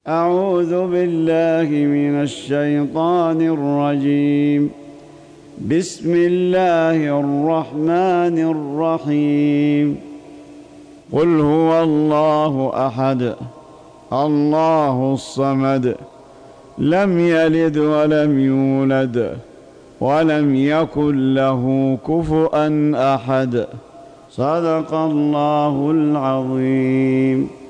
أعوذ بالله من الشيطان الرجيم. بسم الله الرحمن الرحيم. قل هو الله أحد الله الصمد لم يلد ولم يولد ولم يكن له كفؤا أحد. صدق الله العظيم.